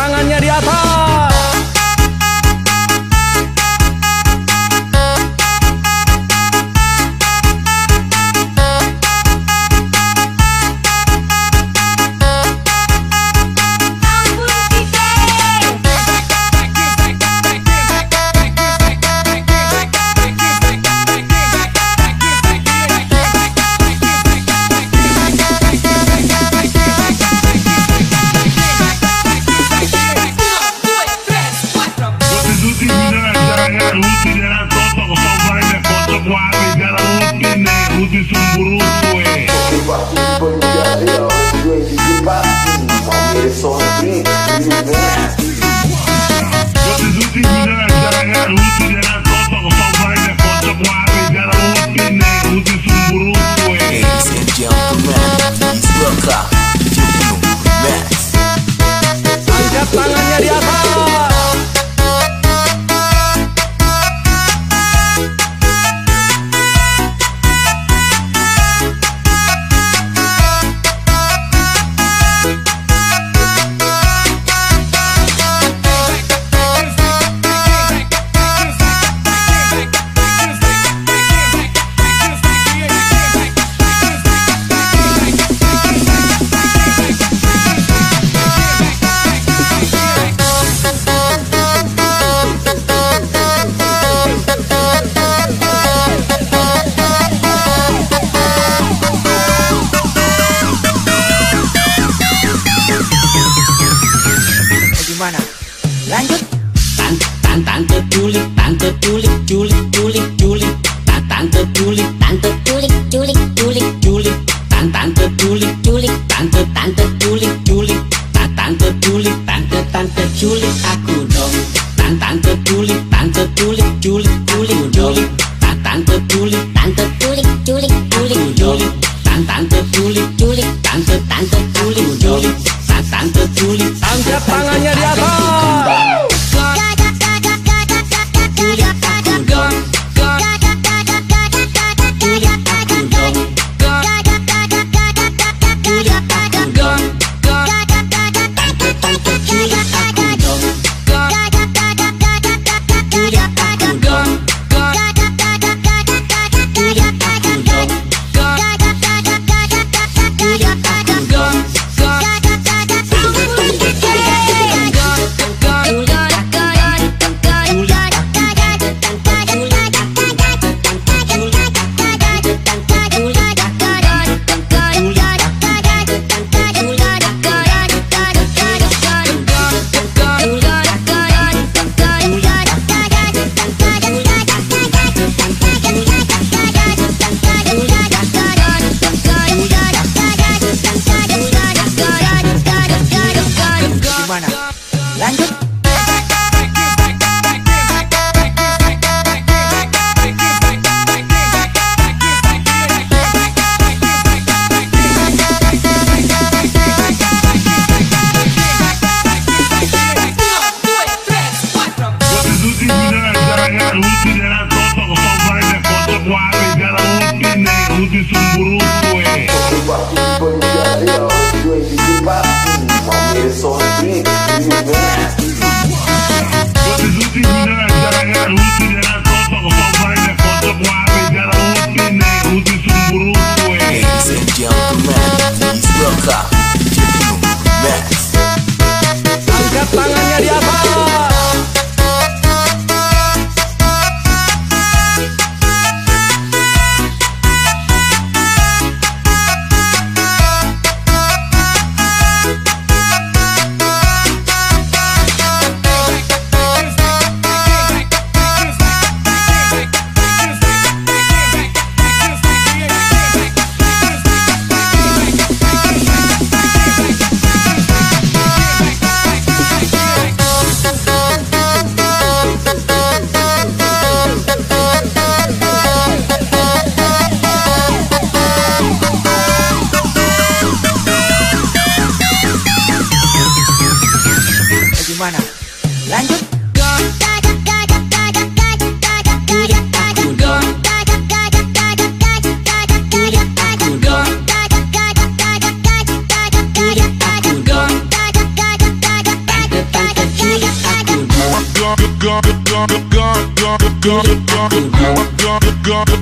tangannya di atas. Angkat tangannya di atas. Gimana? Lanjut. Tante culik, tante culik, culik, culik, culik. Tante culik, tante culik, culik, culik, culik. Tante culik, culik, tante culik, culik. Tante culik, tante culik aku dong. Tante culik, culik, culik, culik. Tante culik, culik, culik, culik, culik. Tante culik, culik, tante culik, culik. Tante culik. Angkat tangannya di atas. Gimana? Lanjut. Angkat tangannya di atas.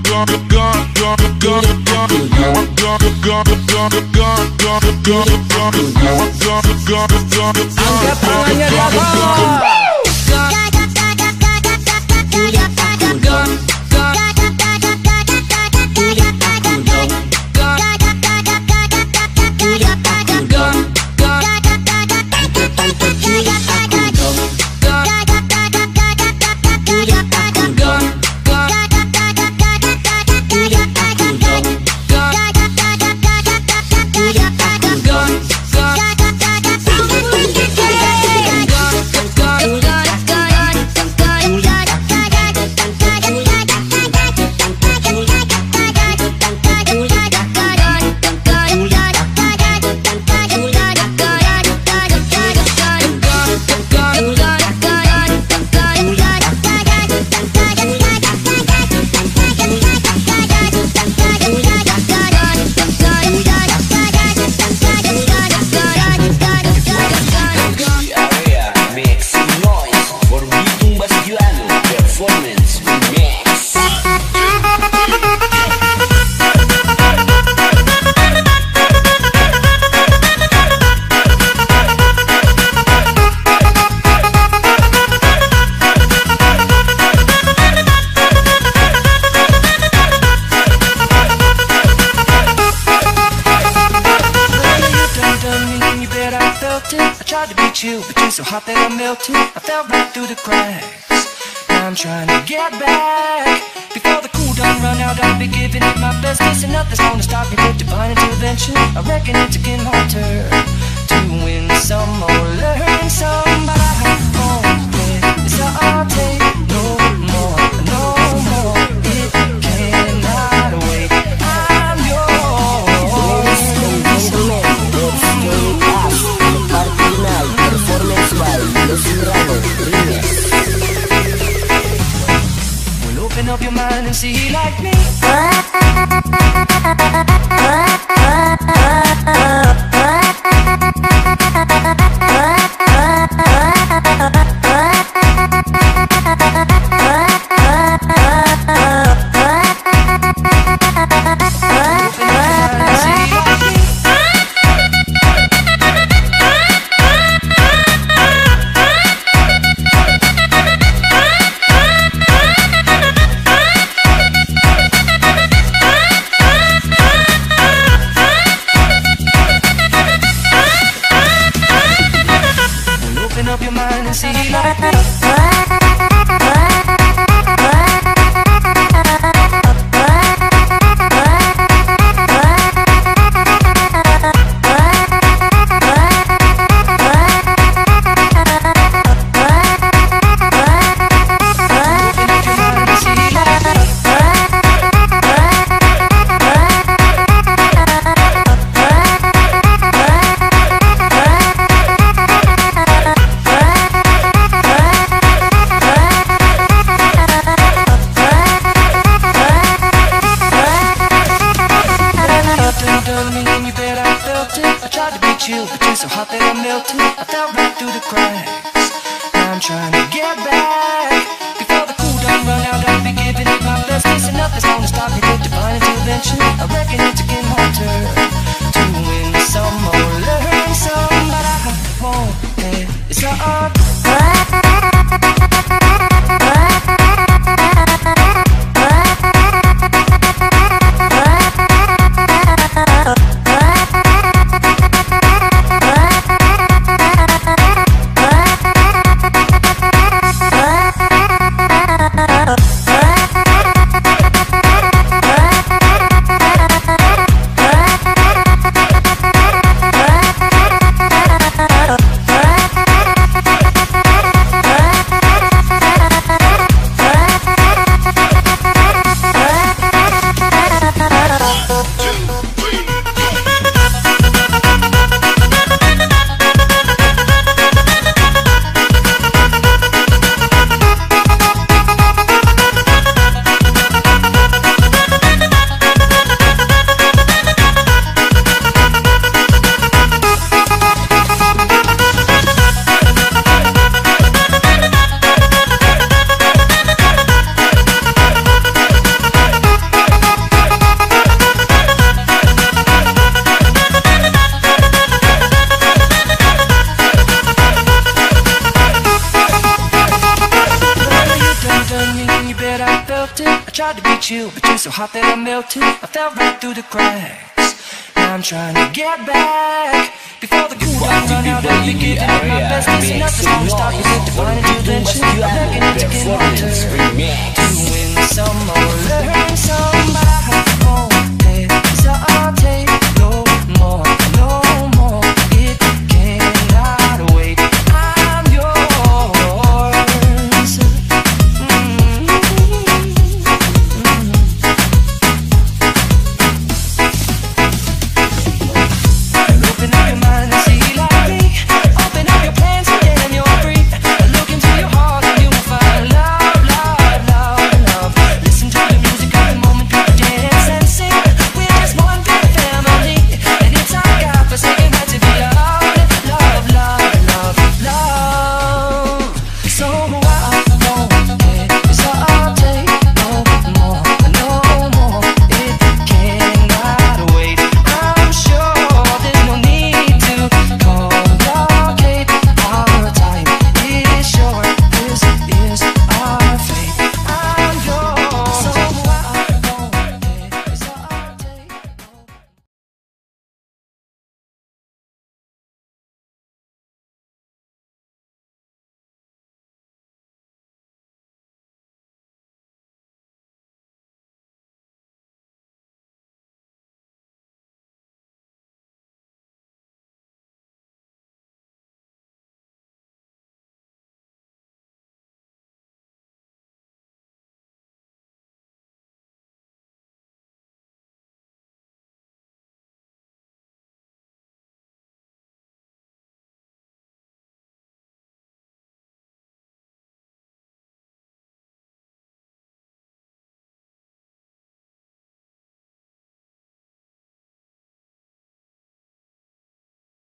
Angkat tangannya di atas. So hot that I melted, I fell right through the cracks. Now I'm trying to get back. Before the cool don't run out, I'll be giving it my best. Guessing nothing's gonna stop me with divine intervention. I reckon it's getting harder to win some or learn some, but I won't let this all take no more, no more. It cannot wait. I'm yours. Well, open up your mind and see like me. at you, but you're so hot that I melted. I fell right through the cracks. Now I'm trying to get back before the cool down run out. I'll be giving it my best. There's nothing's gonna stop me with divine intervention. I'm begging to get my turn to win some or learn.